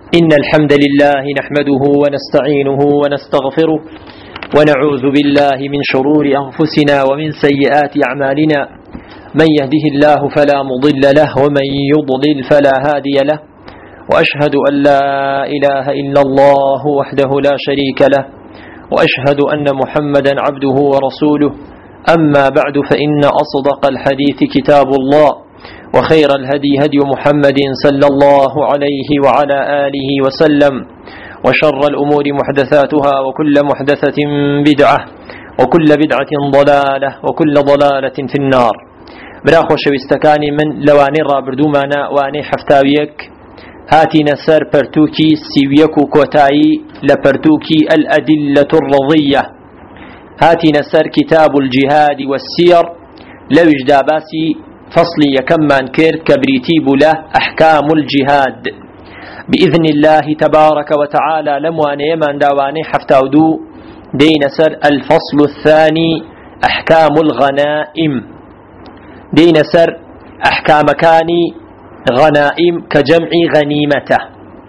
إن الحمد لله نحمده ونستعينه ونستغفره ونعوذ بالله من شرور أنفسنا ومن سيئات أعمالنا من يهده الله فلا مضل له ومن يضلل فلا هادي له وأشهد أن لا إله إلا الله وحده لا شريك له وأشهد أن محمدا عبده ورسوله أما بعد فإن أصدق الحديث كتاب الله وخير الهدي هدي محمد صلى الله عليه وعلى آله وسلم وشر الأمور محدثاتها وكل محدثة بدعة وكل بدعة ضلالة وكل ضلالة في النار. براخو شويستكاني من لواني رابردومانا واني حفتاويك هاتي نسر برتوكي سيويكو كوتاي لبرتوكي الأدلة الرضية هاتي نسر كتاب الجهاد والسير لوج داباسي فصل يكمان كير كبريتيب له أحكام الجهاد بإذن الله تبارك وتعالى لمواني يمان داواني حفتاودو دين سر الفصل الثاني أحكام الغنائم دين سر أحكام كاني غنائم كجمع غنيمته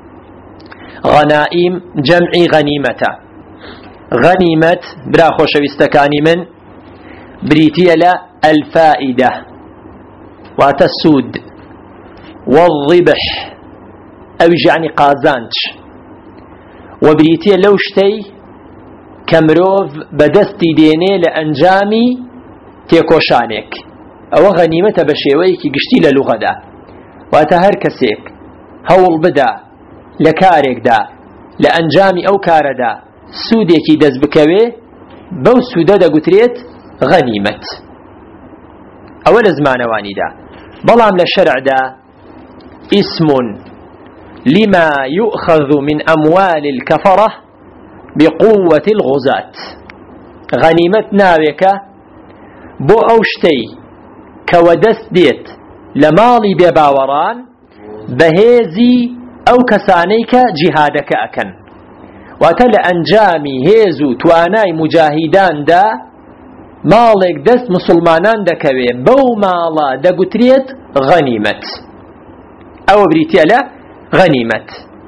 غنائم جمع غنيمته غنيمة براخو شويستكاني من بريتيلا الفائدة واتسود والضبح أو يعني قازانش وبريتيا لوشتي كمروف بدستي ديني لأنجامي تيكوشانك أو غنيمة بشيويكي قشتي للغة دا واتهر كسيك هول بدا لكارك دا لأنجامي أو كار دا سوديكي دز بكوي بو سودا دا قتريت غنيمة أول زمان واني دا بلام للشرع دا اسم لما يؤخذ من أموال الكفرة بقوة الغزاة غنيمة ناويك بو أوشتي كودست ديت لمالي بباوران بهيزي أو كسانيك جهادك أكن واتل أنجامي هيزو تواناي مجاهدان دا مالك دست مسلمانان دكوي بو مالا دقتريت غنيمة أو بريتيا لا غنيمة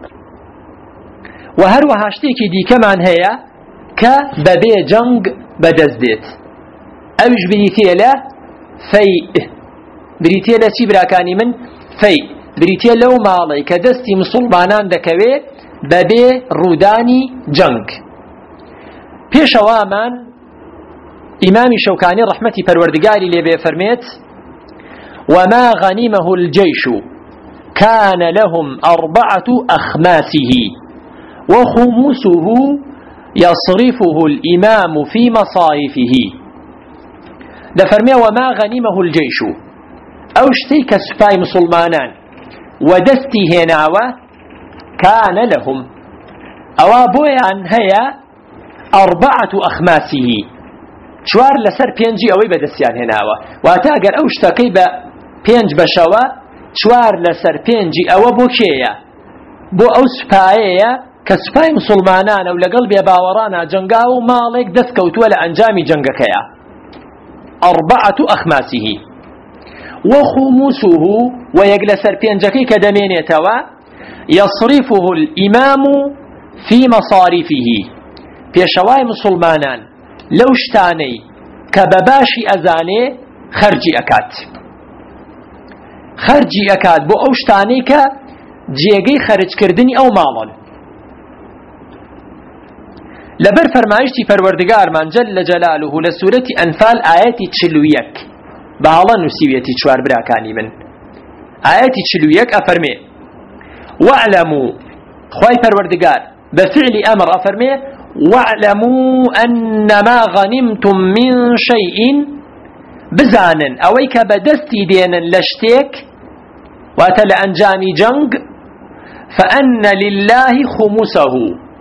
وهروها اشتيكي دي كمان هي كبابي جنگ بدزدت أوش بريتيا لا فيء بريتيا لا سيبراكاني من فيء بريتيا لو مالي كدستي مسلمانان دكوي بابي روداني جنگ بيش وامان إمام شوكاني رحمتي پروردگاري لبه فرميت وما غنمه الجيش كان لهم 4 أخماسه وخمسه يصرفه الإمام في مصارفه لفرمي وما غنمه الجيش أوشتي كسفاي مسلمانان ودستي هناوة كان لهم أوابويا هيا 4 أخماسه چوار لسر پێنجی ئەوەی بەدەستیان هێناوە واتە ئەگەر ئەو شتەکەی بە 5 بەشەوە چوار لەسەر پێنجی ئەوە بۆ کێیە بۆ ئەو سوپایەیە کە سوپای مسلمانانە و لەگەڵ بێباوەڕانە جەنگا و ماڵێک دەستکەوتووە لە ئەنجامی جەنگەکەیە 4 أخماسه وخمسه ويك لسر پێنجەکەی کە دەمێنێتەوە يصرفه الإمام في مصارفه پێشەوای مسلمانان لو شتاني كبباشي أزاني خرجي أكاد بو أو شتاني كجيغي خرج كردني أو مالا لبر فرمايشتي پروردگار من جل جلاله لسورة أنفال آياتي تشلويك بهالا نسيويتي چوار براكاني من آياتي تشلويك أفرمي واعلموا خواهي پروردگار بفعل أمر أفرمي واعلموا أن ما غنمتم من شيء بزانا أويك بدستي دينا لشتيك واتل أنجامي جنگ فأن لله خمسه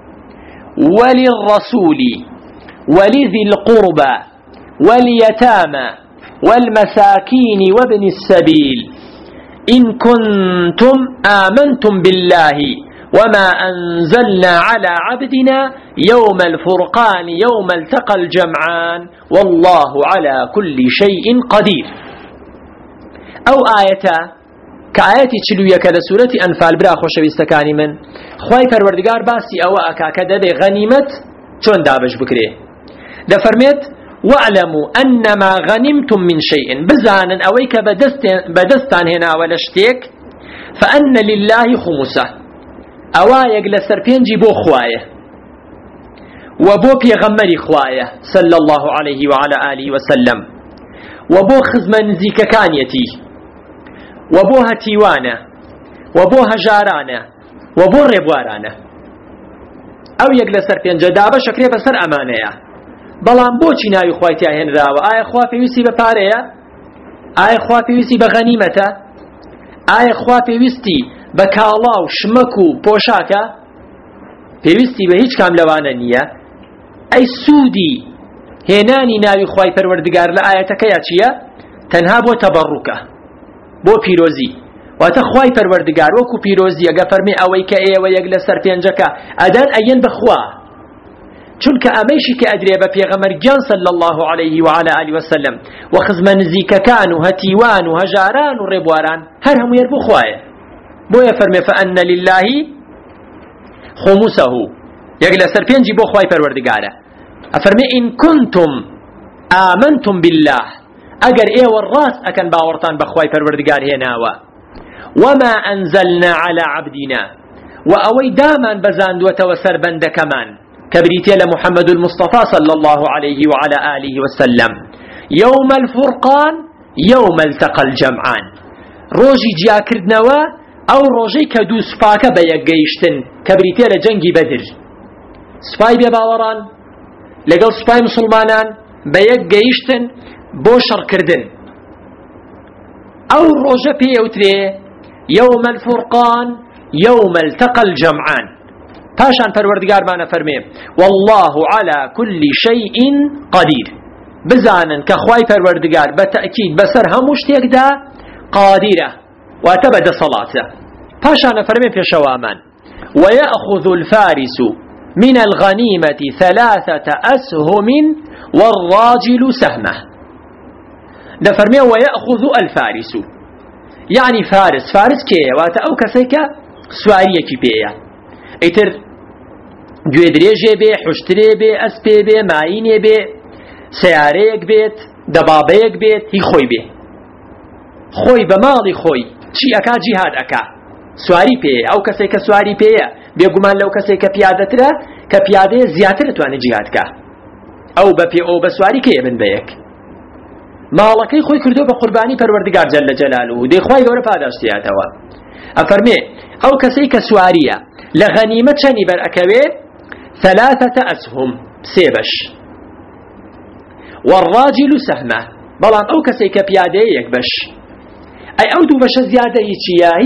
وللرسول ولذي القربى واليتامى والمساكين وابن السبيل إن كنتم آمنتم بالله وما أنزلنا على عبدنا يوم الفرقان يوم التقى الجمعان والله على كل شيء قدير أو آية كآياتي چلوية كذا سورة أنفال برا خوش بيستكاني من خواهي پروردگار باسي أو أكا كده دي غنيمت چون دابش بكري ده فرميت واعلموا أنما غنمتم من شيء بزانا أويك بدستان هنا ولشتيك فأن لله خمسه أوايق لسربينجي بو خوايه وبو بيغمري خوايه صلى الله عليه وعلى آله وسلم وبو خزمن زيككانيتي وبو هتيوانا وبو هجارانا وبو ربوارانا أو يقل سربينجا دابا شكري بسر أمانيا بلان بوچی ناوی خوایتی هن راوە ئایا خوا پێویستی بە پارەیە ئایا خوا پێویستی بە غەنیمەتە ئایا خوا پێویستی بە کاڵا و شمەک و پۆشاکە پێویستی بە هیچ کام لەوانە نییە ئەی سوودی هێنانی ناوی خوای پەروەردگار لە ئاەتەکەیە چییە تەنها بۆ تەبەڕوکە بۆ پیرۆزی واتە خوای پەروەردگار وەکو پیرۆزی ئەگە فەرمێ ئەوەی کە ئێوە یەک لەسەر پێنجەکە ئەدەن ئەیەن بەخوا چونکە ئەمەیشی کە ئەدرێ بە پێغەمبەر گیان صلی الله عليه وعلى آله وسلم و خزمە نزیکەکان و هەتیوان و هەژاران و ڕێبواران هەر هەموو یەر بۆ خوایە بۆیە فەرمێ فأن لله خمسه یەک لەسەر پێنجی بۆ خوای پەروەردگارە ئەفەرمێ إن كنتم آمنتم بالله ئەگەر ئێوە ڕاست ئەکەن باوەڕتان بە خوای پەروەردگار هێناوە وما أنزلنا على عبدنا وأوي دامان بزاندوة سەر بەندەکەمان كبريتي لمحمد المصطفى صلى الله عليه وعلى آله وسلم يوم الفرقان يوم التقى الجمعان روجي جيا كردنوا أو روجي كدو سفاك بيقيشتن كبريتي لجنجي بدر سفاي بباوران لقل سفاي مسلمانان بيقيشتن بوشر كردن أو روجي بيوتري يوم الفرقان يوم التقى الجمعان پاشان پەروەردگارمانە فەرمێ والله على كل شيء قدير بزانن کە خوای پەروەردگار بە تەئکید بەسەر هەموو شتێکدا قادیرە واتە بەدەسەڵاتە پاشانە فەرمێ پێشەوامان ويأخذ الفارس من الغنيمة 3 أسهم والراجل سهمه دەفەرمێ ويأخذ الفارس يعني فارس کێیە واتە ئەو کەسەی کە سواریەکی پێیە ئیتر گوێ درێژێ بێ حوشترێ بێ ئەسپێ بێ ماینێ بێ سیارەیەک بێت دەبابەیەک بێت هی خۆی بێ خۆی بە ماڵی خۆی چی ئەکا جیهاد ئەکا سواری پێیە ئەو کەسێک کە سواری پێیە بێگومان لەو کەسێک کە پیادەترە کە پیادەیە زیاتر دەتوانێت جیهادکە ئەو بە پێ ئەو بە سواری کەیە بن بەیەک ماڵەکەی خۆی کردو بە قوربانی پەروەردگار جەل جەلالوه و دەیخوای گەورە پاداشتیاتەوە ئەفەرمێ ئەو کەسەی کە سواریە لە غەنیمەت چەنی بەرئەکەوێ 3 أسهم سێبەش والراجل سهمه بەڵام ئەو کەسەی کە پیادەیە یەک بەش ئەی ئەو دوو بەشە زیادە هی چییە هی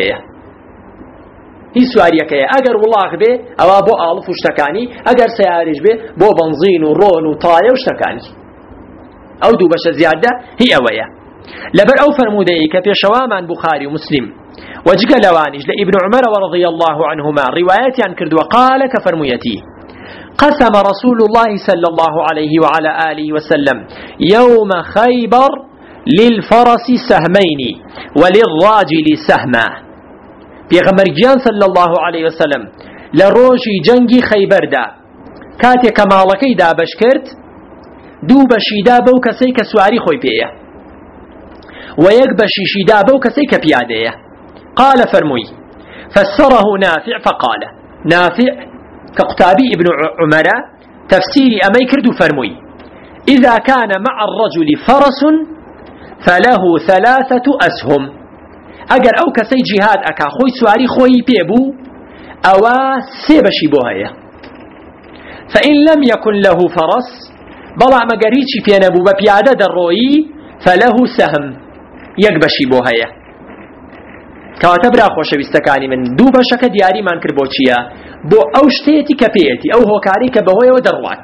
سواریەکەیە ئەگەر وڵاغ بێ ئەوە بۆ ئاڵف و شتەکانی ئەگەر سیارش بێ بۆ بەنزین و ڕۆن و تایە و شتەکانی ئەو دوو بەشە زیادە هی ئەوەیە لەبەر ئەو فەرمودەیە کە پێشەوامان بوخاری و مسلم وجگە لەوانیش لە ئیبن عومەر رضي الله عنهما رواياتيان كردوا قال كفرميتي قسم رسول الله صلى الله عليه وعلى آله وسلم يوم خيبر للفرس سهمين وللراجل سهما پیغمبر گیان صلى الله عليه وسلم لروجي جنگی خیبر دا کاتی کمالکی دا بشکرد دو بشیدا بو کسی کسواری خوی پیه و یک بشیشیدا بو کسی کپیاده قال فرموي فسره نافع فقال نافع كقتابي ابن عمر تفسيري أمي كردو فرموي إذا كان مع الرجل فرس فله 3 أسهم أجر أو كسي جهاد أكا خوي سواري خوي بيبو أو سيبشي بوهايا فإن لم يكن له فرس بلع مقريتشي في نبو ببيادة الروي فله سهم يقبشي بوهايا کەواتە برا خۆشەویستەکانی من دوو بەشەکە دیاریمان کرد بۆ چییە بۆ ئەو شتێتی کە پێیەتی ئەو هۆکاری کە بەهۆیەوە دەڕوات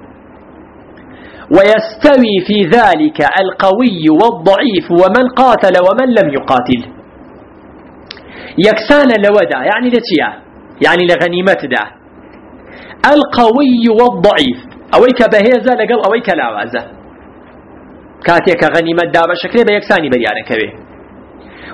ويستوي في ذلك القوي والضعيف ومن قاتل ومن لم يقاتل يكسان لودا يعني لتيا يعني لغنيمة دا القوي والضعيف أويك بهيزة لقل أويك لاوازة كاتيك غنيمة دا بشكل بيكساني بريانك به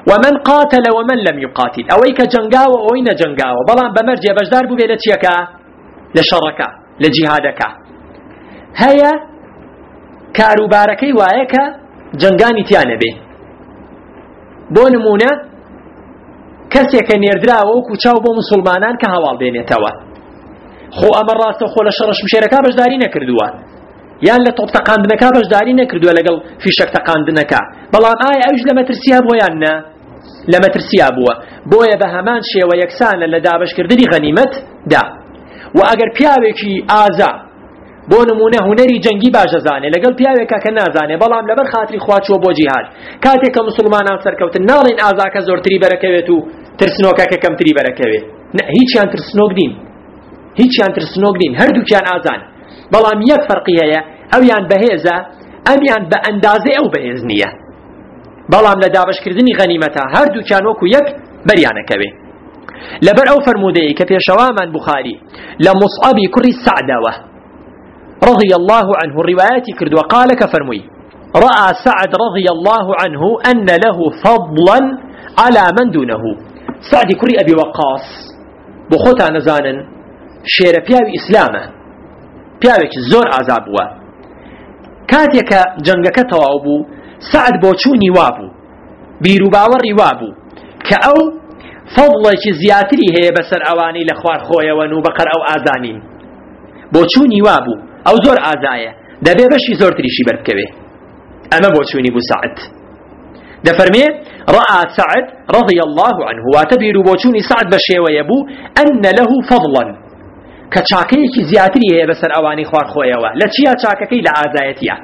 ومن قاتل ومن لم يقاتل أوي كجنگاو أوي نجنگاو بلان بمرجع بجدار بو بيلا چيكا لشركا لجهادكا هيا كاروباركي وايكا جنگاني تيانا بي بۆ نمونە کەسێکە نێردراوە وەکو چاو بۆ موسڵمانان کە هەواڵ بێنێتەوە خۆ ئەمە ڕاستە خۆ لە شەڕە شمشێرەکە بەشداری نەکردووە یان لە تۆپ تەقاندنەکە بەشداری نەکردووە لەگەڵ فیشەک تەقاندنەکە بەڵام ئایا ئەوش لە مەترسیا بووە یان نە لە مەترسیا بووە بۆیە بە هەمان شێوە یەکسانە لە دابەشکردنی غەنیمەتدا و ئەگەر پیاوێکی ئازا بۆ نمونە هونەری جەنگی باش دەزانێ لەگەڵ پیاوێکە کە نازانێ بەڵام لەبەر خاتری خوا چووە بۆ جیهاد کاتێککە موسڵمانان سەرکەوتن ناڵێن ئازاکە زۆرتری بەرەکەوێت و ترسنۆکەکە کەمتری بەرەکەوێت هیچیان ترسنۆک نین هیچیان ترسنۆک نین هەردووکیان ئازان بەڵام یەک فەرقی هەیە ئەویان بەهێزە ئەمیان بە ئەندازێ ئەو بەهێز نییە بەڵام لە دابەشکردنی غەنیمەتە هەردووکیان وەکو یەک بەریانەکەوێ لەبەر ئەو فەرمودەیە کە پێشەوامان بوخاری لە مصعەبی کوڕی سەعدەوە رضي الله عنه رواياتي كرد وقال كفرمي رأى سعد رضي الله عنه أن له فضلا على من دونه سعد كري أبي وقاص بخوتا نزانا شير بياوي إسلامه بياوي زور عذابوا كاتيك جنگك توابو سعد بوچوني وابو بيرو باوري وابو كأو فضلك زياتري هي بسر أواني لخوار خويا ونو بقر أو آذانين بوچوني وابو ئەو زۆر ئازایە دەبێ بەشی زۆرتریشی بەربکەوێ ئەمە بۆ چوونی بوو سعد دەفەرمێ ڕەئا سعد رضي الله عنه واتە بیر و بۆ چوونی سعد بە شێوەیە بوو ئەن له فضلا کە چاکەیەکی زیاتری هەیە بەسەر ئەوانی خوارخۆیەوە لە چیا چاکەکەی لە ئازایەتیە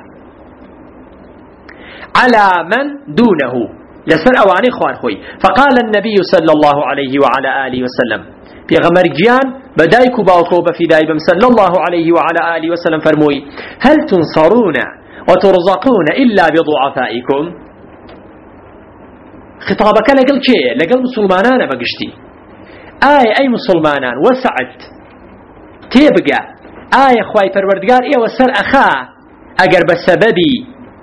على من دونه لسر أواني خوارخوي فقال النبي صلى الله عليه وعلى آله وسلم في غمرجيان بدايك باوكو بفداي صلى الله عليه وعلى آله وسلم فرموي هل تنصرون وترزقون إلا بضعفائكم خطابك لقل كي لقل مسلمانان بقشتي أي مسلمانان وسعد تبقى خواي پروردگار وسر أخا أقر بسببي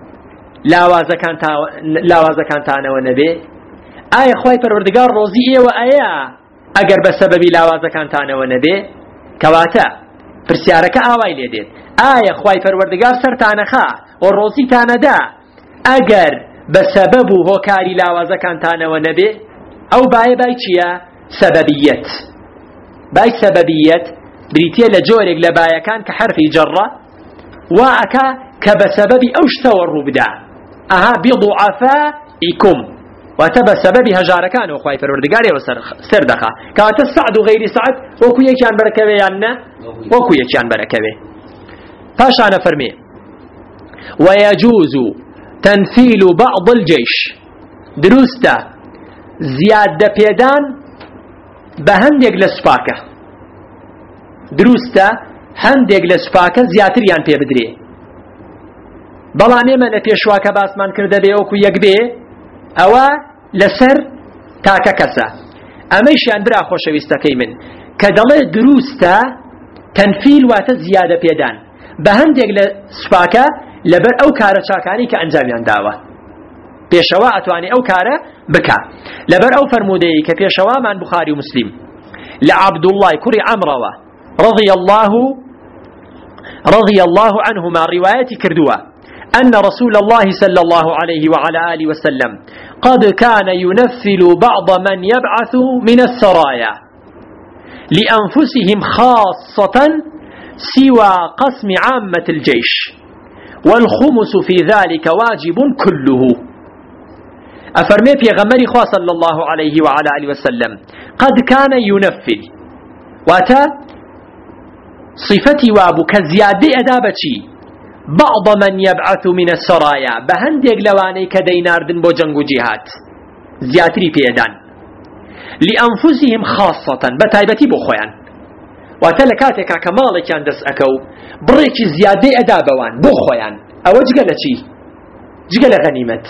لاوازەکانتانەوە نەبێ ئایا خوای پەروەردگار ڕۆزی ئێوە ئایا ئەگەر بە سەبەبی لاوازەکانتانەوە نەبێ کەواتە پرسیارەکە ئاوای لێ دێت ئایا خوای پەروەردگار سەرتانەخا و ڕۆزیتانەدا ئەگەر بە سەبەب و هۆکاری لاوازەکانتانەوە نەبێ ئەو بای چییە؟ سەبەبیەت بای سەبەبیەت بریتیە لە جۆرێک لە بایەکان کە حرفی جەڕە وا ئەکا کە بە سەبەبی ئەو شتەوە ڕوو بدە ئەها بضعفائكم واتە بە سەبەبی هەژارەکانەوە خوای پەروەردگارەوە سەر دەخا کەواتە سعد و غەیری سعد وەکو یەکیان بەرەکەوێ یان نە وەکو یەکیان بەرەکەوێ پاشانە فەرمێ ويجوز تنفيل بعض الجيش دروستە زیادە پێدان بە هەندێک لە سوپاکە دروستە هەندێک لە سوپاکە زیاتریان پێ بدرێ بەڵام ئێمە لە پێشواکە باسمان کردە بێ وەکو یەک بێ ئەوە لەسەر تاکە کەسە ئەمەیشیان برا خۆشەویستەکەی من کە دەڵێ دروستە تەنفیل واتە زیادە پێدان بە هەندێک لە سوپاکە لەبەر ئەو کارە چاکانی کە ئەنجامیان داوە پێشەوا ئەتوانێ ئەو کارە بکە لەبەر ئەو فەرمودەیە کە پێشەوامان بوخاری و مسلیم لە عەبدوڵڵای کوڕی عەمڕەوە رضي الله عنهما روايتي كردوا أن رسول الله صلى الله عليه وعلى آله وسلم قد كان ينفل بعض من يبعث من السرايا لأنفسهم خاصة سوى قسم عامة الجيش والخمس في ذلك واجب كله أفرمي في غمر خواه صلى الله عليه وعلى آله وسلم قد كان ينفل واتا صفتي وابو كزيادة أدابتي بعض من يبعث من السرايا بهندق لواني كديناردن بو جنگو جهات زياتري بيدان لأنفسهم خاصة بتايبتي بو خوان واتلكاتك كمالك يندس أكو بريكي زيادة أدابوان بو خوان أو جغل چي جغل غنيمت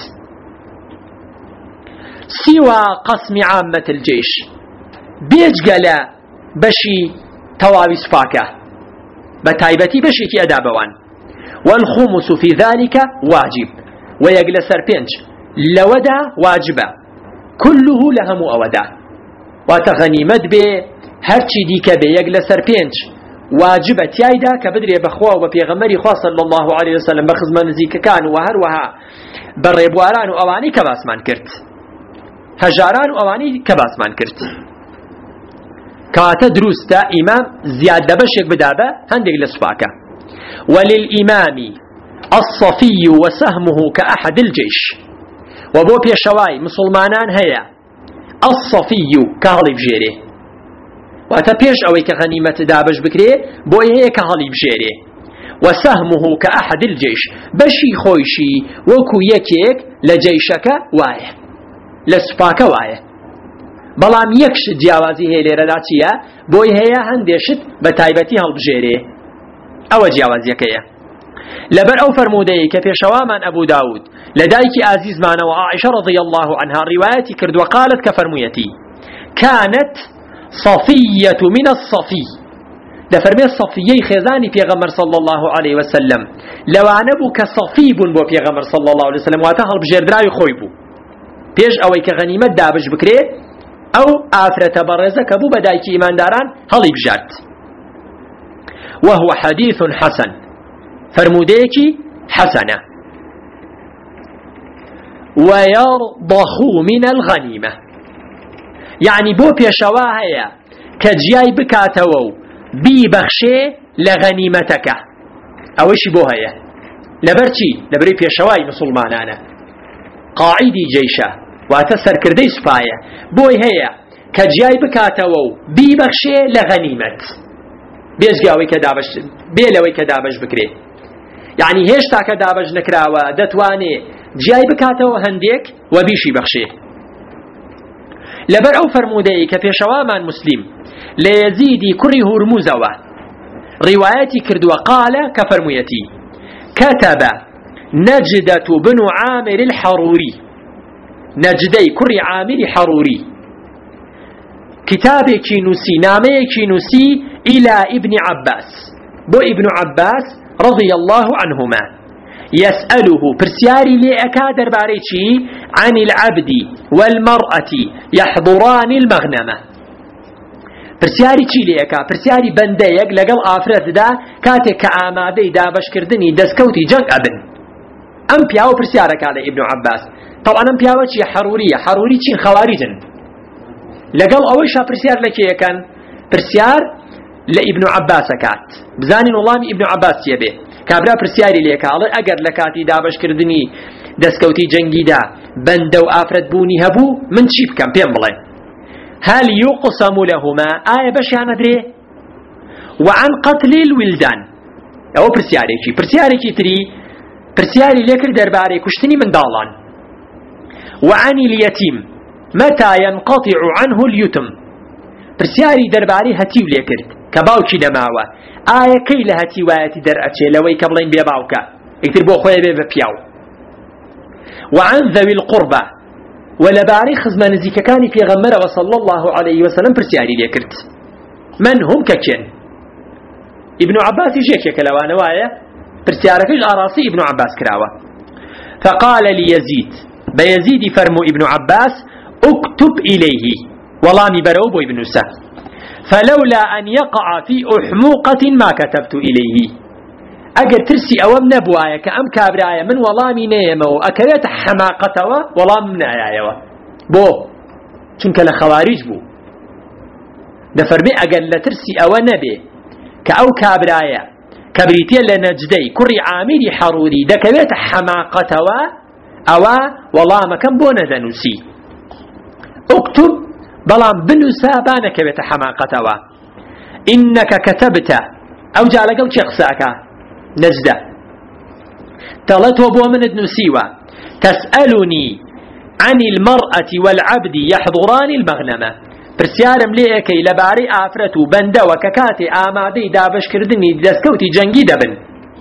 سوى قسم عامة الجيش بيجغل بشي تواوي سفاكه بتايبتي بشيكي أدابوان والخمس في ذلك واجب ويقل سربينج لودا واجبة كله لهم أودا وتغنيمت به هرچی دیکە بێ یەک لەسەر پێنج واجبە تیایدا کە بدرێ بەخوا و بە پێغەمبەری خوا صلی الله علیه وسلم بە خزمە نزیکەکان و هەروەها بە ڕێبواران و ئەوانەی کە باسمان کرد هەژاران و ئەوانەی کە باسمان کرد کەواتە دروستە ئیمام زیاد لە بەشێک بدا بە هەندێک لە سوپاکە وللإمام الصفي وسهمه كأحد الجيش وبو بيشواي مسلمانان هيا الصفي كهالي بجيري واتا بيش اوي كغنيمة دابش بكري بو هيا كهالي بجيري وسهمه كأحد الجيش بشي خويشي وكو يكيك لجيشك وايه لسباك وايه بلام يكش جیاوازی هەیە لێرەدا چییە بۆی هەیە هەندێشت بە تایبەتی هەڵبژێرێ ئەوە جیاوازیەکەیە لەبەر ئەو فەرمودەیە کە پێشەوامان ئەبوو داود لە دایکی ئازیزمانەوە عائشە رضی الله عنها ڕیوایەتی کردووە قالت کە فەرموویەتی كانت صفية من الصفي دەفەرمێ صفیەی خێزانی پێغەمبەر صلی الله عليه وسلم لەوانە بوو کە صفی بوون بۆ پێغەمبەر صلی الله عليه وسلم واتە هەڵبژێردراوی خۆی بوو پێش ئەوەی کە غەنیمەت دابش بکرێ ئەو ئافرەتە بەڕێزە کە بوو بە دایکی ئیمانداران هەڵی بژارد وهو حديث حسن فرموديكي حسنة ويرضخ من الغنيمة يعني بو بيشواهيا كجياي بكاتوو بي بخشي لغنيمتك اوشي بو هيا لبرچي لبري بيشواي مسلمانانا قاعدي جيشا واتسر كردي سفايا بوي هيا كجياي بكاتوو بي بخشي لغنيمت بێزگاوی کە دابش بێلەوەی کە دابش بکرێ یعنی هێشتا کە دابش نکراوە دەتوانێ جیای بکاتەوە هەندێک و بیشی بەخشێ لەبەر ئەو فەرمودەیە کە پێشەوامان مسلیم لە یەزیدی کوڕی هورموزەوە ڕیوایەتی کردووە قالە کە فەرموویەتی كتب نجدة بن عامر الحروري نجدەی کوڕی عامری حەروری كتابێکی نووسی نامەیەکی نووسی إلى ابن عباس بو ابن عباس رضي الله عنهما يسأله برسياري لأكا درباريشي عن العبد والمرأة يحضران المغنمة برسياري چی لأكا برسياري بنديك لقل آفرت دا كاتك آمادي دا بشكردني دسكوتي جنگ أبن أم بياو برسيارك على ابن عباس طبعا أم بياو چي حرورية حروري چين خوارجن لقل أويشا برسيار لكي كان برسيار لابن عباس كات بزانين والله ابن عباس يبي كابرا برسياري ليك على اگر لكاتي دابش كردني دسكوتي جنگي دا بندو افرد بوني هبو من شيب كان بين بلاي هل يقسم لهما آية باش يعني ادري وعن قتل الولدان او برسياري تري برسياري ليكر درباري كشتني من دالان وعن اليتيم متى ينقطع عنه اليتم برسياري درباري هتيو ليكرد كباوكي دماوة آية كي لها تيواتي درأتي لوي كبلين بيباوكا اكتر بو خويا بيبا بياو وعن ذوي القربة ولباري خزما نزيكا كاني في غمرة وصلى الله عليه وسلم برسياري ليكرد من هم ككين ابن عباس يجيك كلوانا وايا برسياركش أراسي ابن عباس كراوة فقال ليزيد بيزيد فرمو ابن عباس اكتب إليه والامي بروب ابن سهل فلولا أن يقع في أحموقة ما كتبت إليه أجر ترسي أوام نبوايا كأم كابرايا من والامي نيمو أكريت حماقته والام من آيايا بو چونك لخوارج بو دفرمي أجر لترسي أو نبي كأو كابرايا كبريتيا لنجدي كري عامري حروري دكريت حماقته أو والام كم بو ندنسي اكتب بلان بنوسا بانك بيت حماقتوا إنك كتبت أو جعل قل شخصاك نجدة تلت وبو من النسيوة تسألني عن المرأة والعبد يحضران المغنمة برسيارم ليكي لباري آفرتو بندا وككاتي آمادي دابش كردني دسكوتي جنگي دبن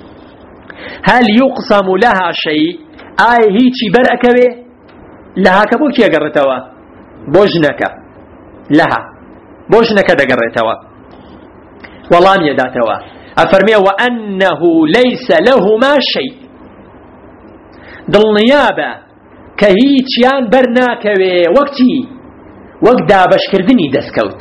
هل يقسم لها شيء هيتي برأكبه لها كبوكي قرتوا بوجنك لها بوجنك دقرتوا والله يداتوا أفرمي وأنه ليس لهما شيء دل نيابة کە هیچیان بەرناکەوێ وەکتی وەک دابەشکردنی دەستکەوت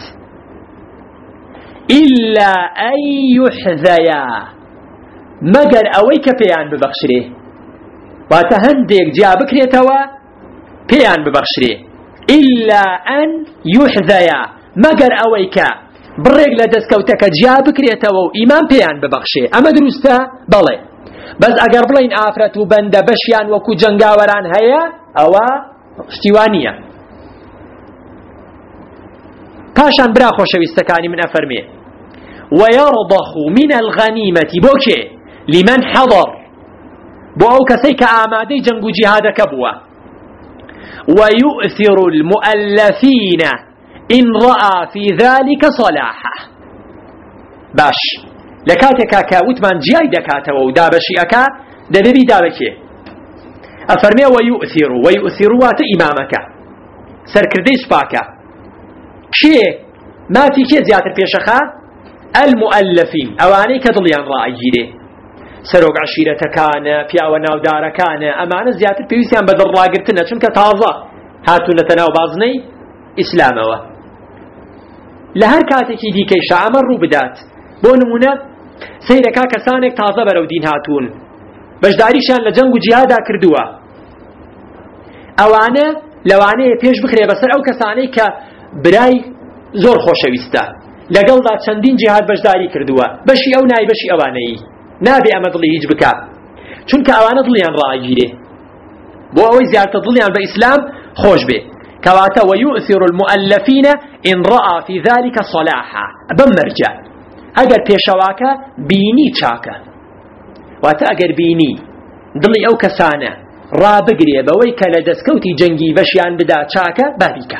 إلا أن يحذيا مەگەر ئەوەی کە پێیان ببەخشرێ واتە هەندێک جیا بکرێتەوە پێیان ببەخشرێ إلا أن يحذيا مەگەر ئەوەی کە بڕێک لە دەستکەوتەکە جیا بکرێتەوە و ئیمان پێیان ببەخشێ ئەمە دروستە بەڵێ بەس ئەگەر بڵین ئافرەت و بەندە بەشیان وەکو جەنگاوەران هەیە ئەوە شتیوانیە. پاشان برا خۆشەویستەکانی من ئەفەرمێ ويرضخ من الغنيمة بوكي لمن حضر بو أو كسيك آمادي جنگو جهادك بوا ويؤثر المؤلفين إن رأى في ذلك صلاحه باش لكاتك كاوتمان جياي دكاته ودابشي أكا دبي دابكي أفرمي ويؤثر وات إمامك سركرديش باكا كي ما في كي زيادة بيشخا المؤلفين أواني كدليان رأيجيري سروق عشيرة كان بياوة ناودار كان أمانة زيادة بيوسيان بدر راقرتنا چونك تازة هاتو نتناو بازني إسلامه لهر كاتكي دي كيشا عمر رو بدات بونمونا سيركا كسانك تازة برو دين هاتون بجداريشان لجنگ و جهادا كردوا أوانة لوانه پیش بخري بسر أو كساني كبراي زور خوشويستا لەگەڵ دا چەندین جیهاد بەشداری کردووە بەشی ئەو نای بەشی ئەوانەی نابێ ئەمە دڵی هیچ بکە چونکە ئەوانە دڵیان ڕاگیرێ بۆ ئەوەی زیاتر دڵیان بە ئیسلام خۆش بێ کەواتە ويؤثر المؤلفين إن رأى في ذلك صلاحا بمرجع ئەگەر پێشەواکە بینی چاکە واتە ئەگەر بینی دڵی ئەو کەسانە ڕابگرێ بەوەی کە لە دەستکەوتی جەنگی بەشیان بدا چاکە باریکە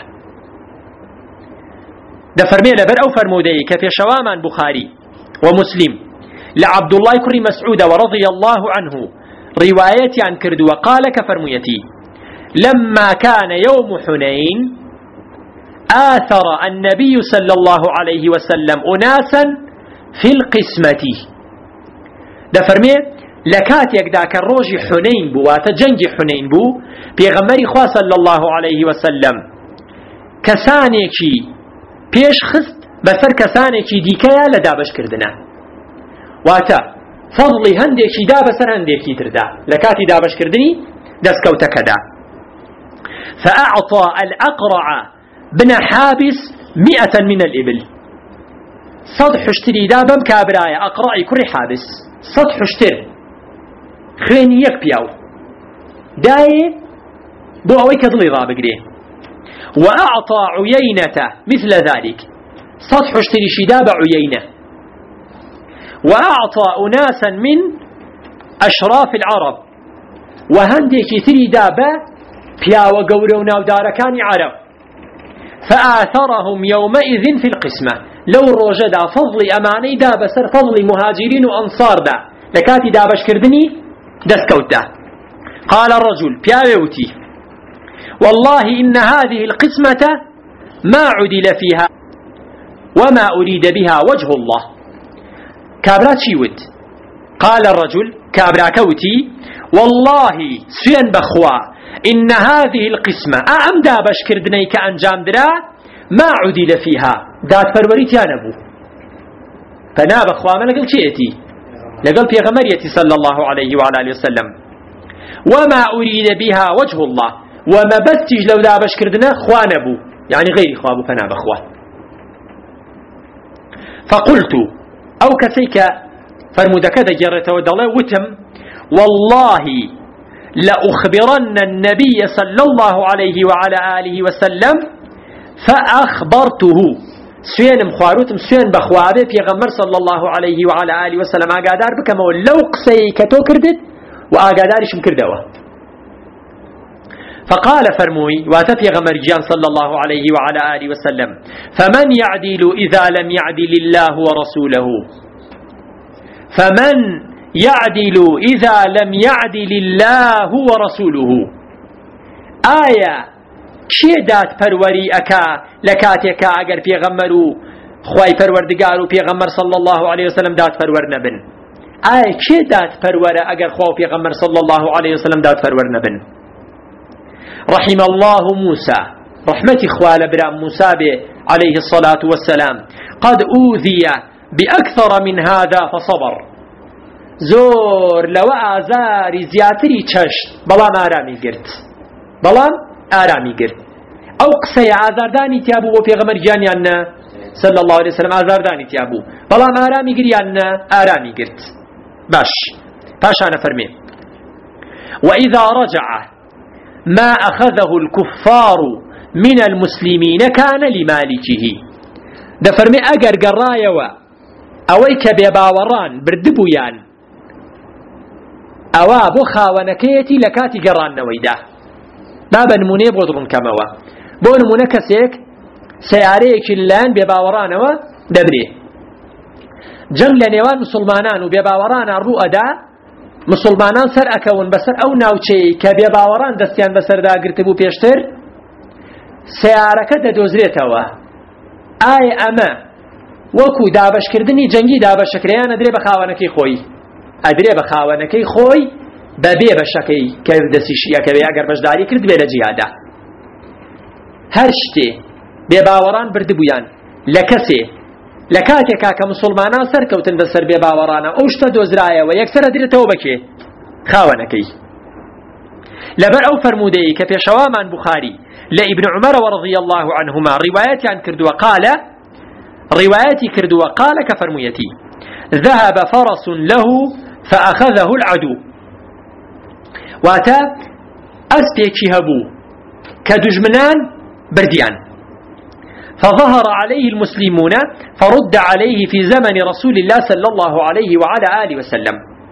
دفرمي لبر أو فرمودي كفي شوامان بخاري ومسلم لعبد الله كري مسعود ورضي الله عنه روايتي عن كرد وقال كفرميتي لما كان يوم حنين آثر النبي صلى الله عليه وسلم أناسا في القسمة دفرمي لكات يقداك الروج حنين بو واتجنج حنين بو بيغمري خواه صلى الله عليه وسلم كسانيكي پیش خست بسر کسانێکی دیکەیە لە دابەشکردنە واتە فەضڵی هەندێکی دا بەسەر هەندێکی تردا لە کاتی دابەشکردنی دەستکەوتەکەدا فأعطى الأقرع بن حابس 100 من الإبل صد حشتری دا بەم کابرایە ئەقڕعی کوڕی حابس صد حشتر خوێنی یەک پیاو دایێ بۆ ئەوەی کە دڵی ڕابگرێ وأعطى عيينة مثل ذلك سطح اشتري شداب عيينة وأعطى أناسا من أشراف العرب وهندي كثير دابا بيا وقورونا وداركان عرب فآثرهم يومئذ في القسمة لو الرجدا فضل أماني دابا سر فضل مهاجرين وأنصار دا لكاتي دابش كردني دسكوتا قال الرجل بيا ويوتي والله إن هذه القسمة ما عدل فيها وما أريد بها وجه الله كابرات شيود قال الرجل كابرا كوتي والله سين بخوا إن هذه القسمة أعمدا بشكردني كأنجام درا ما عدل فيها دات فروريت يا نبو فنا بخوا ما لقل شيئتي لقل بيغمريتي صلى الله عليه وعلى آله وسلم وما أريد بها وجه الله وما بستيج لو دابش كردنا خوانبو يعني غير خوابو فنا بخوا فقلت أو كسيك فرمودك ذا جرت ودلا وتم والله لأخبرن النبي صلى الله عليه وعلى آله وسلم فأخبرته سوين مخواروتم سوين بخوابه في غمر صلى الله عليه وعلى آله وسلم أقادار بكما لو قسيك تو كردت وأقادارش مكردوا فقال فرموي واتفي غمرجان صلى الله عليه وعلى آله وسلم فمن يعدل إذا لم يعدل الله ورسوله فمن يعدل إذا لم يعدل الله ورسوله آية كي دات پروري أكا لكاتك أجر في غمرو خواي پروردگارو في غمر صلى الله عليه وسلم دات پرور نبن آية كي دات پرور أجر خواي في غمر صلى الله عليه وسلم دات پرور نبن رحم الله موسى رحمة إخوال برام موسى عليه الصلاة والسلام قد أوذي بأكثر من هذا فصبر زور لو آزاري زياتري تششت بلام آرامي قرت بلام آرامي قرت أو قسي آزارداني تيابو وفي غمر جانيان صلى الله عليه وسلم آزارداني تيابو بلام آرامي قريان آرامي قرت باش أنا فرمي وإذا رجع ما أخذه الكفار من المسلمين كان لمالكه ده فرمي أجر قرايا أويك بباوران بردبويان أوا بخا ونكيتي لكاتي قران نويدا بابا نموني بغضرون كموا بو نموني كسيك سياريك اللان بباورانوا دبري جنگ لنيوان مسلمانان وبباوران الرؤى دا مسلمانان سر أكون بسر أو ناوچي كبباوران دستيان بسر دا قرتبو بيشتر سيارك دا دوزريتوا آي أما وكو دابش كردني جنگي دابش كريان أدري بخاوانكي خوي أدري بخاوانكي خوي ببي بشكي كردسيشيا كبي أقر بجداري كرد بيلا جيادا هرشتي بباوران بردبويان لكسي لكاتيكا كمسلمانان سركوتن بسر بباورانا أوشتا دوزرايا ويكسر أدري توبكي خاوانكي لبر أو فرمودي كفي شوامان بخاري لابن عمر ورضي الله عنهما رواياتي عن كردوا قال رواياتي كردوا قال كفرميتي ذهب فرس له فأخذه العدو واتا أسبيكي هبو كدجمنان برديان فظهر عليه المسلمون فرد عليه في زمن رسول الله صلى الله عليه وعلى آله وسلم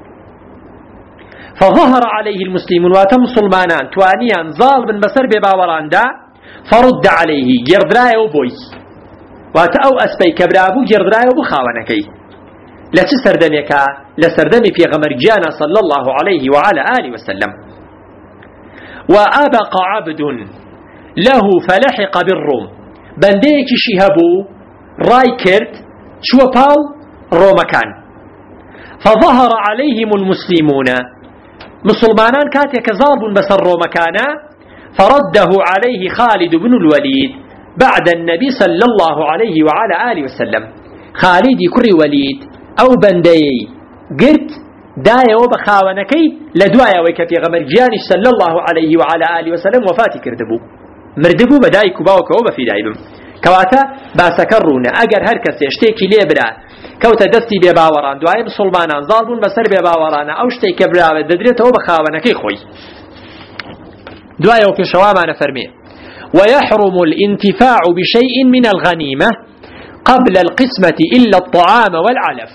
فظهر عليه المسلمون واتا مسلمانان توانيان ظال بن بسر بباوران دا فرد عليه جردراي وبوي واتا أو أسبي كبرابو جردراي وبو خاونكي لا تسردمك لسردمي في غمر جانا صلى الله عليه وعلى آله وسلم وأبق عبد له فلحق بالروم بنديك شهبو رايكرت شو باو رومكان فظهر عليهم المسلمون مسلمانان كاتيك زارب بسر رومكانا فرده عليه خالد بن الوليد بعد النبي صلى الله عليه وعلى آله وسلم خالد كري وليد أو بندي قرت دايا وبخاونكي لدوايا ويكفي غمر جانش صلى الله عليه وعلى آله وسلم وفاتي كردبو مردبو بداي كباوك وبفي دايبم كواتا باسكرونا أجر هركس يشتكي ليبرا كوتا دستي بباوران دوايا بسلمانان ظالبون بسر بباوران أو شتيك برا ددريته وبخاونكي خوي دوايا وفي شوامان فرمي ويحرم الانتفاع بشيء من الغنيمة قبل القسمة إلا الطعام والعلف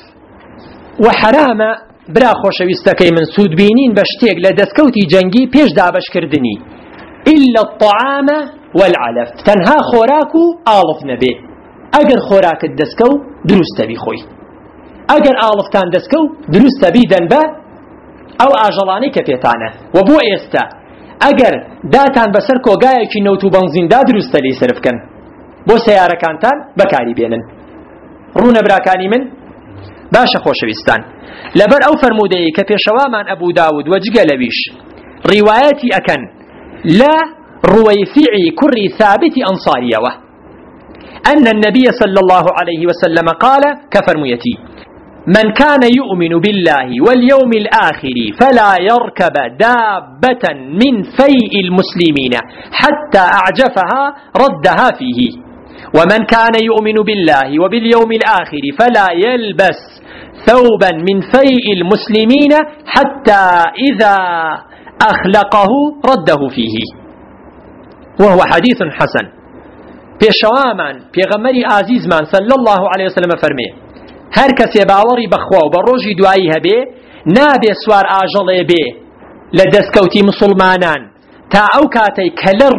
وحرام برا خوشويستكي من سود بينين بشتيك لدسكوتي جنگي پیش دابش كردني إلا الطعام والعلف تنها خوراكو آلف نبي أجر خوراك الدسكو دروست بي خوي أجر آلفتان دسكو دروست بي دنبا أو آجلاني كفيتانه وبو إيستا أجر داتان بسركو غايكي نوتو بنزين دا دروست لي سرفكن بو سيارة كانتان بكاري بينن رونا براكاني من باشا خوشويستان لبر أو فرمودي كفي شوامان أبو داود وجقلبيش رواياتي أكن لا رويفعي كري ثابت أنصاريوه أن النبي صلى الله عليه وسلم قال كفرميتي من كان يؤمن بالله واليوم الآخر فلا يركب دابة من فيء المسلمين حتى أعجفها ردها فيه ومن كان يؤمن بالله وباليوم الآخر فلا يلبس ثوبا من فيء المسلمين حتى إذا أخلقه رده فيه وهو حديث حسن بيشوامان بيغمري عزيز من صلى الله عليه وسلم فرمي هر کسی باوری بخوا و بروجی دعایی هبه نابه سوار آجله به لدسکوتی مسلمانان تا او کاتی کلر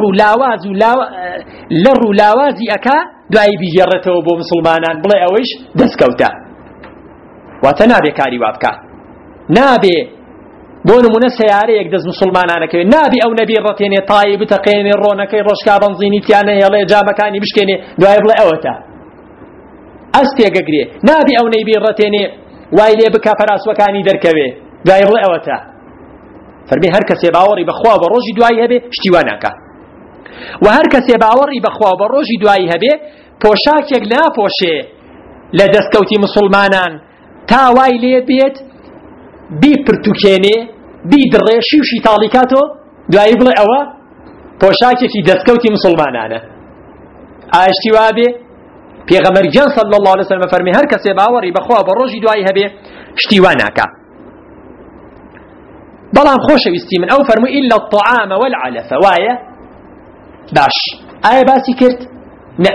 و لاوازی اکا دعایی بیجرته و بو مسلمانان بلا اوش دسکوتا و تا نابه کاری وابکا نابه بون من سیاره یک دز مسلمانان که نابه او نبی رتینی طایب تقینی رونکی روشکا بنزینی تیانه یلی جامکانی بشکنی دعایی بلا اوتا ئەستێگەگرێ نابی ئەو نەیبی ڕەتێنێ وای لێ بکا پەراسوەکانی دەرکەوێ دوای بڵێ ئەوەتە فەرمی هەر کەسێ باوەڕی بەخوا بە ڕۆژی دوای هەبێ شتی وا ناکە وهر کسی باوری بخوا و روزی دوایی هبه پوشاکێک ناپۆشێ لە دەستکەوتی مسلمانان تا وای لێ بێت بیپرتوکێنێ بیدڕێ شیوشی تاڵی کاتۆ دوایی بڵێ ئەوە پۆشاکێکی دەستکەوتی مسلمانانە. ئاشتی وابێ پێغەمبەر گیان صلی الله علیه وسلم فەرمی هەر کەسێ باوەڕی بەخوا بە ڕۆژی دوایی هەبێ شتی وا ناکا. بەڵام خۆشەویستی من ئەو فەرمووی ئیلا الطعام والعلف وایە باش ئایا باسی کرد؟ نە.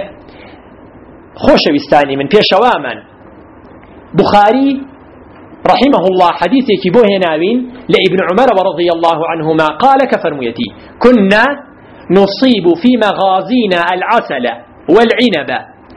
خۆشەویستانی من پێشەوامان بخاری رحمه الله حديثك بوه ناوين لابن عمر رضي الله عنهما قال كفرميتي كنا نصيب في مغازينا العسل والعنب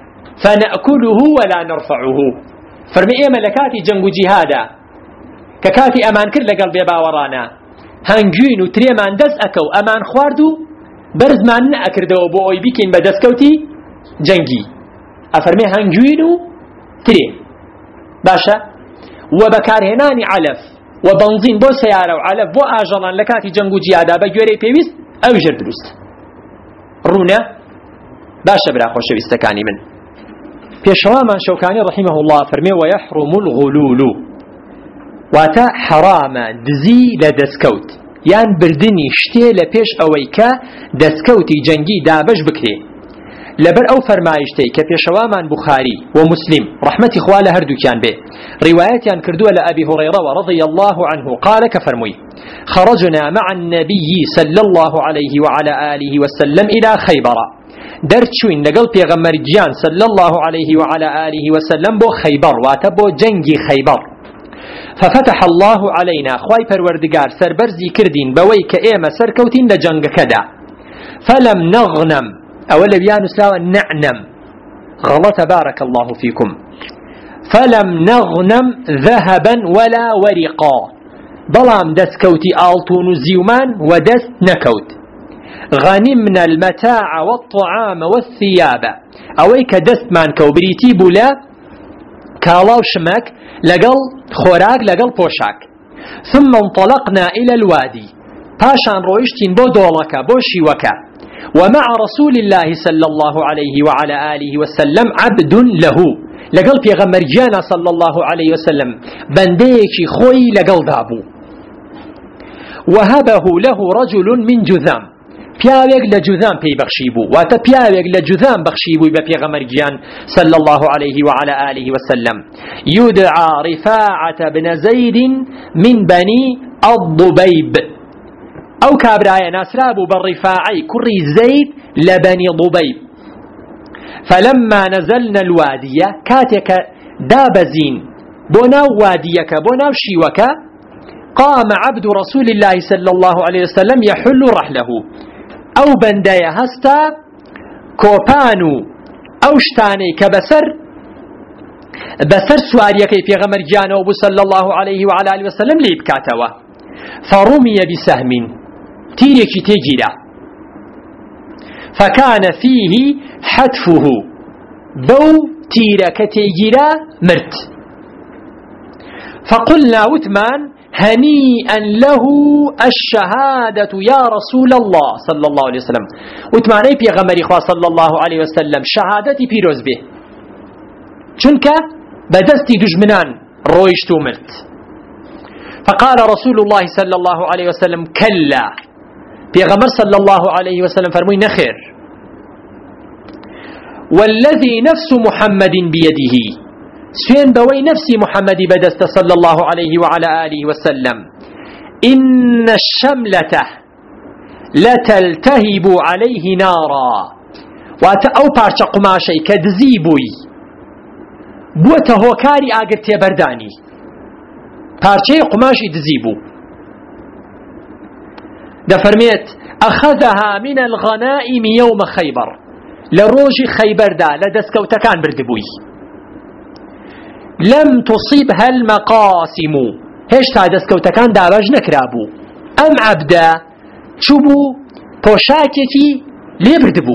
فنأكله ولا نرفعه فرمي إيما لكاتي جنگ جهادا ككاتي أمان كر لقلب باورانا هنجين وتريمان دز أكو أمان خواردو برز ما نأكردو بوي بيكين بدز كوتي جنگي أفرمي هنجين وتري باشا وبكارهناني علف وبنزين بو سيارة وعلف بو آجلان لكاتي جنگو جيادا بجوري بيويست أو جر دروست رونا باشا برا خوش بيستكاني من بيشوامان شوكاني رحمه الله فرمي ويحرم الغلول واتا حرام دزي لدسكوت يان بردني شتي لبيش اويكا دسكوتي جنگي دابش بكري لبر او فرمايشتي كبيشوامان بخاري ومسلم رحمة إخوال هردو كان به روايات يان كردوها لأبي هريرة رضي الله عنه قال كفرمي خرجنا مع النبي صلى الله عليه وعلى آله وسلم إلى خيبر درچوين لقل پیغمبر جان صلى الله عليه وعلى آله وسلم بو خيبر واتبو جنگي خيبر ففتح الله علينا خواي پروردگار سربرزي كردين بوي كإيما سركوتين لجنگ كدا فلم نغنم أولا بيانو ساوى نعنم غلط بارك الله فيكم فلم نغنم ذهبا ولا ورقا بلام دسكوتي آلتون زيومان ودست نكوت غنمنا المتاع والطعام والثياب أويك دست مان كوبريتي بولا كالاو شمك لقل خوراك لقل بوشاك ثم انطلقنا إلى الوادي باشان رويشتين بو دولكا بو شيوكا ومع رسول الله صلى الله عليه وعلى آله وسلم عبد له لقل پیغمبر جانا صلى الله عليه وسلم بنديكي خوي لقل دابو وهبه له رجل من جذام پیاوێک لە جوذام پێی بەخشی بوو واتە پیاوێک لە جوذام بەخشی بووی بە پێغەمبەر گیان صلى الله عليه وعلى آله وسلم يدعى رفاعة بن زيد من بني الضبيب أو كابرايا ناسرابو بالرفاعي كري زيد لبني ضبيب فلما نزلنا الوادية كاتك دابزين بناو واديك بناو شيوك قام عبد رسول الله صلى الله عليه وسلم يحل رحله أو بندايا هستا كوبانو أو شتاني كبسر بسر سواريكي في غمر جانو صلى الله عليه وعلى آله وسلم ليبكاتوا فرمي بسهم تيريكي تيجيرا فكان فيه حتفه بو تيرك تيجيرا مرت فقلنا وثمان هنيئا له الشهادة يا رسول الله صلى الله عليه وسلم وثمان اي پیغمبری خواه صلى الله عليه وسلم شهادتي پیروز به چونك بدستي دجمنان رويشتو مرت فقال رسول الله صلى الله عليه وسلم كلا پیغمبر صلى الله عليه وسلم فرموي نخير والذي نفس محمد بيده سوين بوي نفسي محمد بدست صلى الله عليه وعلى آله وسلم إن الشملة لتلتهب عليه نارا أو بارچ قماشي كدزيبوي بوته هوكاري آقر تيبرداني بارچه قماشي دزيبو دفرميت أخذها من الغنائم يوم خيبر لروج خيبر دا لدسكوتكان بردبوي لم تصيبها المقاسم هشتا دسكوتكان دابج نكرابو أم عبدا شبو بوشاككي ليبردبو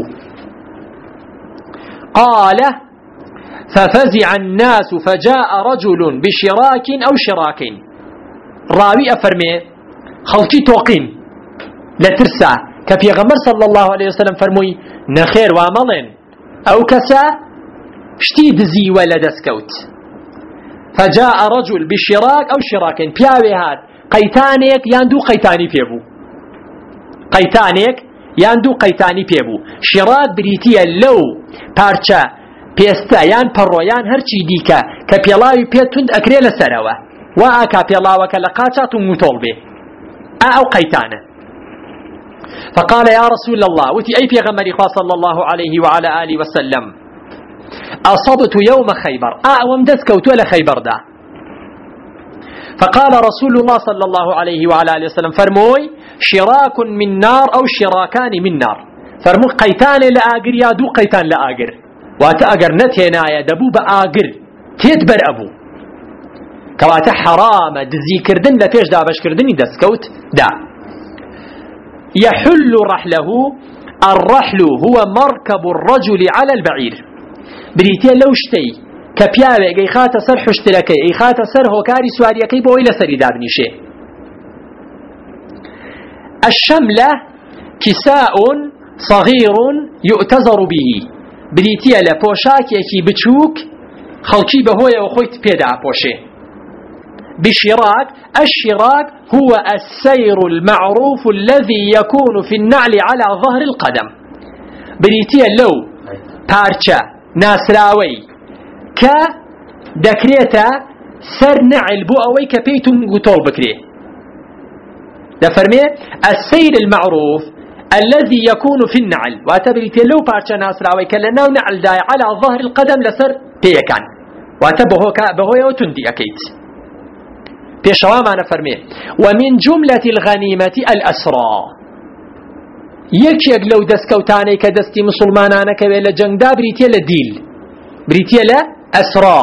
قال ففزع الناس فجاء رجل بشراك أو شراك راوي أفرمي خلقي توقين لترسى كبيغمبر صلى الله عليه وسلم فرموي نخير واملين أو كسا شتي دزي ولا دسكوت فجاء رجل بشراك أو شراكين بياوي هات قيتانيك ياندو قيتاني بيبو قيتانيك ياندو قيتاني بيبو شراك بريتيا لو بارچا بيستا يان پرويان هرچي ديكا كبيلاوي بيتوند أكري لسنوه وآكا بيلاوك لقاچات مطولبه أو قيتانه فقال يا رسول الله وتي أي بيغمري صلى الله عليه وعلى آله وسلم أصبت يوم خيبر ومدسكوت ولا خيبر دا فقال رسول الله صلى الله عليه وعلى آله وسلم فرموي شراك من نار أو شراكان من نار فرمو قيتان لآقر يا دو قيتان لآقر واتأقر نتينا يا دبو بآقر تيدبر أبو كواتا حرام دزي كردن لفيش دابش كردن دسكوت دا يحل رحله الرحل هو مركب الرجل على البعير بريتيا لو شتي كبياوي اي خاطا سر حشتلكي اي خاطا سر هوكاري سواريكي بو الى سري دابنيشه الشملة كساء صغير يؤتزر به بريتيا لبوشاكي كي بتشوك خلقي بهويا وخويت بيدا بوشه بشراك الشراك هو السير المعروف الذي يكون في النعل على ظهر القدم بريتيا لو بارچا ناسراوي ك دكريتا سر نعل بو اوي كبيتون قطول بكري دفرمي السير المعروف الذي يكون في النعل واتبريتيا لو بارچا ناسراوي كلناو نعل داي على ظهر القدم لسر بيكان واتبهو يوتندي اكيد بيشوا معنا فرمي ومن جملة الغنيمة الأسرى يك لو دسكوتاني كدستي مسلمانانا كبير جنگ دا بريتيا لديل بريتيا لأسرى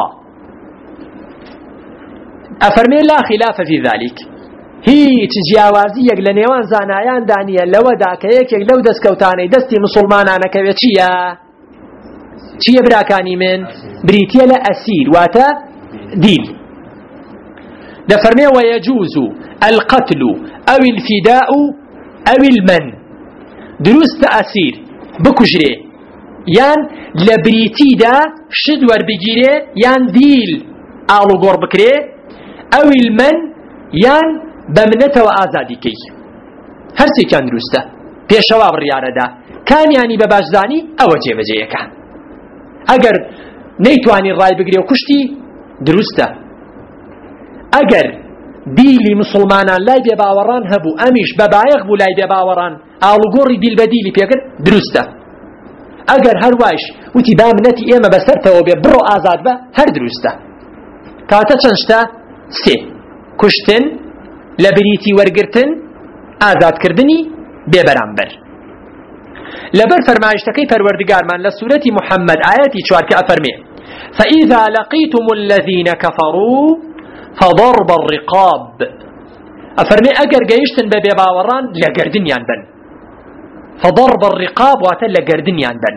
أفرمي لا خلاف في ذلك هي تجاوازي يك لنيوان زانايان دانيا لو داك يك لو دسكوتاني دستي مسلمانانا كبير چيا براكاني من بريتيا لأسير واتا ديل دفرمي ويجوز القتل أو الفداء أو المن دروس تأثير بكجري يان لبريتي دا شدور بجيري يان ديل آلو غور بكري أو المن يان بمنة وآزادي كي هرسي كان دروسته بيشواب الريارة دا كان يعني بباجداني أو جيبجيكا أجر نيتواني الرأي بقري وكشتي دروسته اگر دیلی مسلمانان لای بباوران هبو امیش ببایغ بو لای بباوران آلوگوری دیل بدیلی پیکر درسته اگر هر واش وتی بامنتی ایمه بسرته و برو آزاد با هر درسته کاتا چنشتا سه کشتن لبریتی ورگرتن آزاد کردنی ببرانبر لبر فرمایشتکی پروردگار من لسورة محمد آیاتی چوار که افرمی فإذا لقيتم الذين كفروا فضرب الرقاب أفرمي أجر جيشتن بباوران لقردن ينبن فضرب الرقاب واتل لقردن ينبن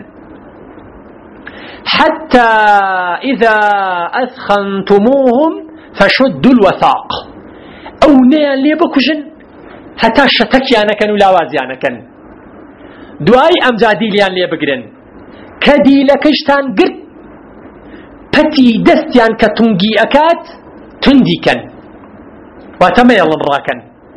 حتى إذا أثخنتموهم فشدوا الوثاق أو نيان ليبكجن حتى شتكيانا كان ولا وازيانا كان دعاي أمزاديليان ليبقرن كدي لكشتان قرد بتي دستيان كتنجي أكاد تنديكا واتما يلا براكا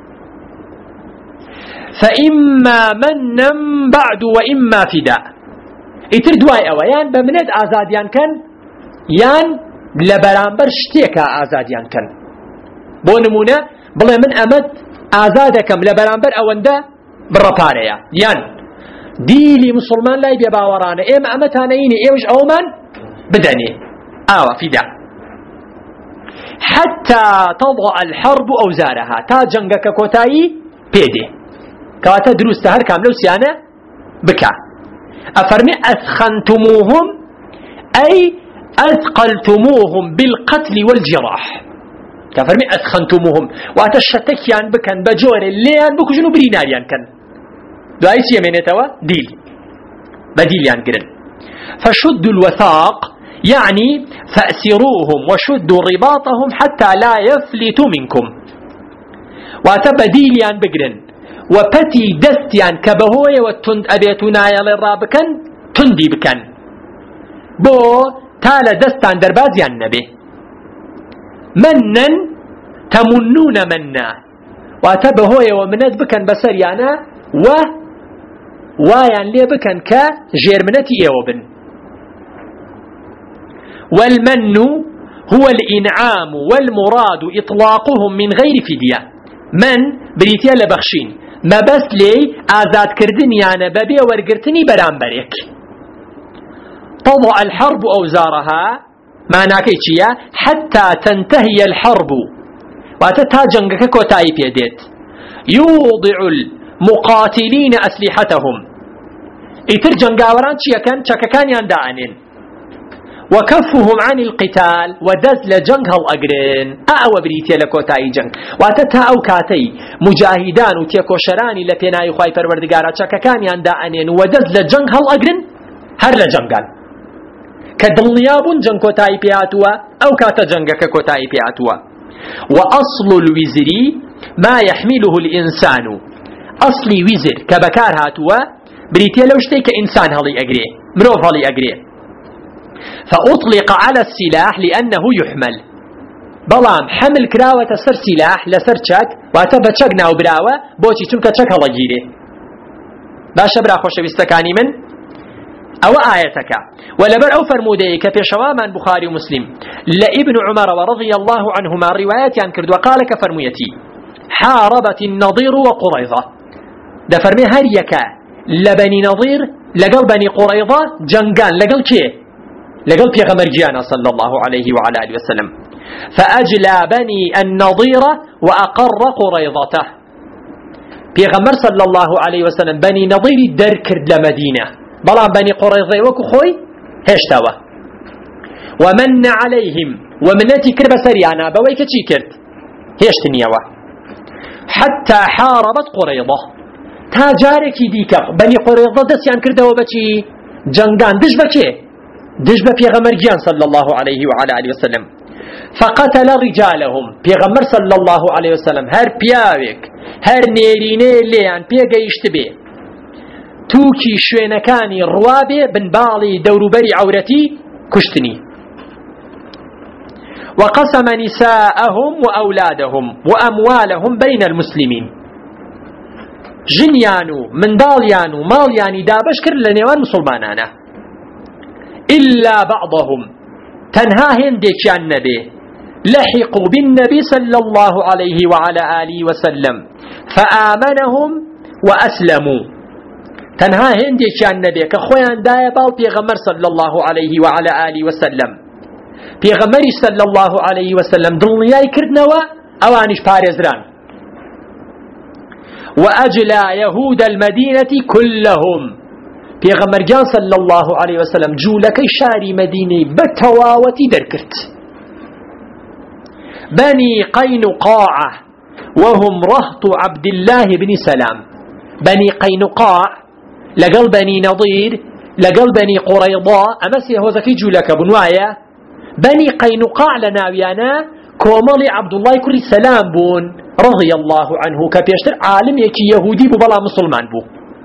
فإما منا بعد وإما فداء اتر دواي اويان بمند آزاديان كان يان لبرانبر شتيكا آزاديان كان بونمونا بلا من أمد آزادكم لبرانبر أوندا برپاريا يان ديلي مسلمان لا يبيا باورانا ايما أمتانيني ايوش اومان بدني فداء حتى تضع الحرب أوزارها تا جنگك كوتاي بيدي كواتا دروس تهر كاملو سيانة بكا أفرمي أثخنتموهم أي أثقلتموهم بالقتل والجراح كفرمي أثخنتموهم واتشتكيان بكن بجور الليان بكجنو بريناريان كان دعاي سيمينتوا ديل بديل يان قرن فشدوا الوثاق يعني فأسروهم وشدوا رباطهم حتى لا يفلتوا منكم واتبديليان بقرن وبتي دستيان كبهوي وتند أبيتنا يلي رابكن تندي بكن بو تالا دستان دربازيان نبي منن تمنون منا واتبهوي ومنت بكن بسريانا ويان لي بكن كجيرمنتي ايوبن. والمن هو الإنعام والمراد إطلاقهم من غير فدية. من بريتيا لبخشين ما بس لي آزاد كردن يعني ببي ورقرتني برامبريك. تضع الحرب أوزارها معناه كيشيا حتى تنتهي الحرب وتتاجنك كوتاي بيديت. يوضع المقاتلين أسلحتهم يترجن قاوران شيا كان شككان يندعنين وكفهم عن القتال ودزل جنگ هل أجرين أو بريتيا لكوتاي جنگ واتتا أو كاتي مجاهدان وتيكو شراني لبيناي خواي پروردگارا شككان يندعنين ودزل جنگ هل أجرين هر لجنگان كدلنيابون جنگ كوتاي بياتوا أو كاتا جنگ كوتاي بياتوا. وأصل الوزر ما يحمله الإنسان أصلي وزر كبكار هاتوا بريتيا لوشتي كإنسان هلي أجري مروف هلي أجري فأطلق على السلاح لأنه يحمل بلام حمل كراوة سر سلاح لسر تشك واتبا تشك ناو براوة بوتي تنك تشك هلا جيري باشا برا خوش بستكاني من أو آيتك ولبر أو فرموديك في شوامان بخاري ومسلم لابن عمر ورضي الله عنهما روايات ينكرد وقال كفرميتي حاربت النضير وقريظة ده فرمي هريكا لبني نضير لقل بني قريظة جنقان لقل كيه لقل بيغمر جيانا صلى الله عليه وعلى آله وسلم فأجلى بني النضير وأقر قريظته بيغمر صلى الله عليه وسلم بني نضير دركرد لمدينة بلان بني قريظة وكو خوي هشتوا ومن عليهم ومنتي كرب سريانا بويك چي كرد هشتنيوا حتى حاربت قريظة تاجاركي ديكا بني قريظة دسيان كردوا بچي جنگان دش بچي دش بيغمر جيان صلى الله عليه وعلى آله وسلم فقتل رجالهم بيغمر صلى الله عليه وسلم هر بياوك هر نيريني ليان بيغيشت بي توكي شوينكاني روابي بن بالي دوروبري عورتي كشتني وقسم نساءهم وأولادهم وأموالهم بين المسلمين جنيانو من داليانو مالياني دابش كر لنيوان مسلمانانا إلا بعضهم تنهاهن ديكيان نبي لحقوا بالنبي صلى الله عليه وعلى آله وسلم فآمنهم وأسلموا تنهاهن ديكيان نبي كخويان دايبال بيغمر صلى الله عليه وعلى آله وسلم بيغمر صلى الله عليه وسلم دنياي كردنوا أوانش بارزران وأجلى يهود المدينة كلهم بيغمر جان صلى الله عليه وسلم جولك شاري مدينة بتواوتي دركرت بني قينقاع وهم رهط عبد الله بن سلام بني قينقاع لقل بني نضير لقل بني قريضاء أمسي هو ذكي جولك بنوايا بني قينقاع لناويانا كومالي عبد الله كري سلام بون رضي الله عنه كبيشتر عالم يكي يهودي ببلا مسلمان بو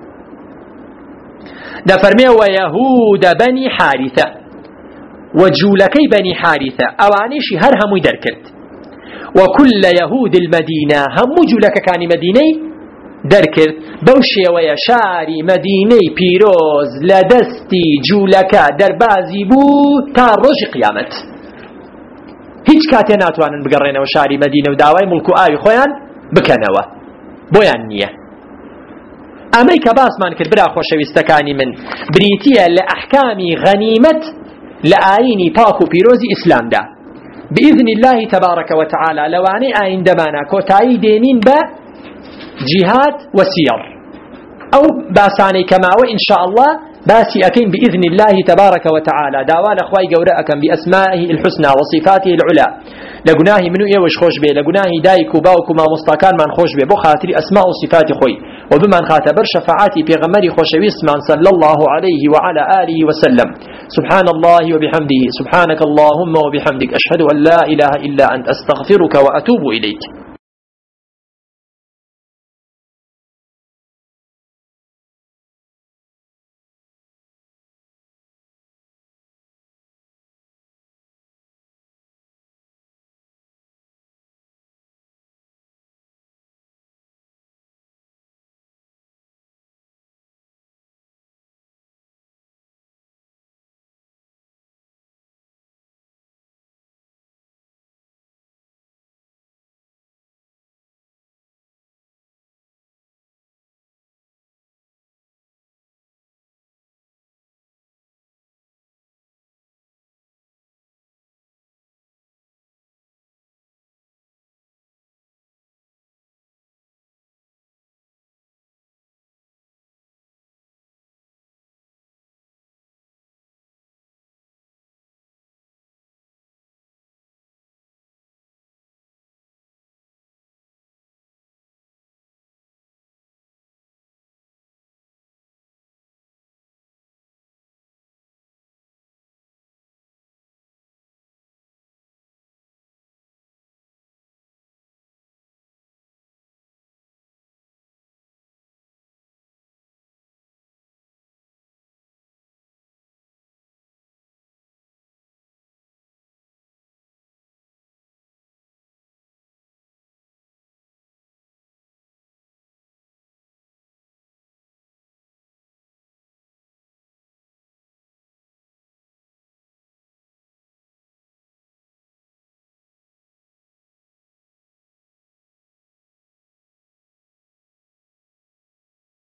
ده فرمي ويهود بني حارثة وجولكي بني حارثة أوانيشي هر همو دركرت وكل يهود المدينة همو جولك كان مديني دركرت بوشي ويشاري مديني بيروز لدستي جولك دربازي بو تا روج قيامت هیچ کاتی ناتوانن بگەڕێنەوە شاری مدینە و داوای ملک و ئاوی خۆیان بکەنەوە بۆیان نییە. ئەمەی کە باسمان کرد برا خۆشەویستەکانی من بریتیە لە ئەحکامی غەنیمەت لە ئاینی پاک و پیرۆزی ئیسلامدا بإذن الله تبارك وتعالى لواني آين دمانا كوتاي دينين با جهاد وسير أو باساني كما وإن شاء الله باسي أكين بإذن الله تبارك وتعالى داوال أخواي قورأكم بأسمائه الحسنى وصفاته العلى لقناهي منو إيوش خوش بي لقناهي دايكو باوكو ما مستقان من خوش بي بو خاطري أسماء وصفات خوي وبمن خاتبر شفاعاتي بيغمري خوشويس من صلى الله عليه وعلى آله وسلم سبحان الله وبحمده سبحانك اللهم وبحمدك أشهد أن لا إله إلا أنت أستغفرك وأتوب إليك.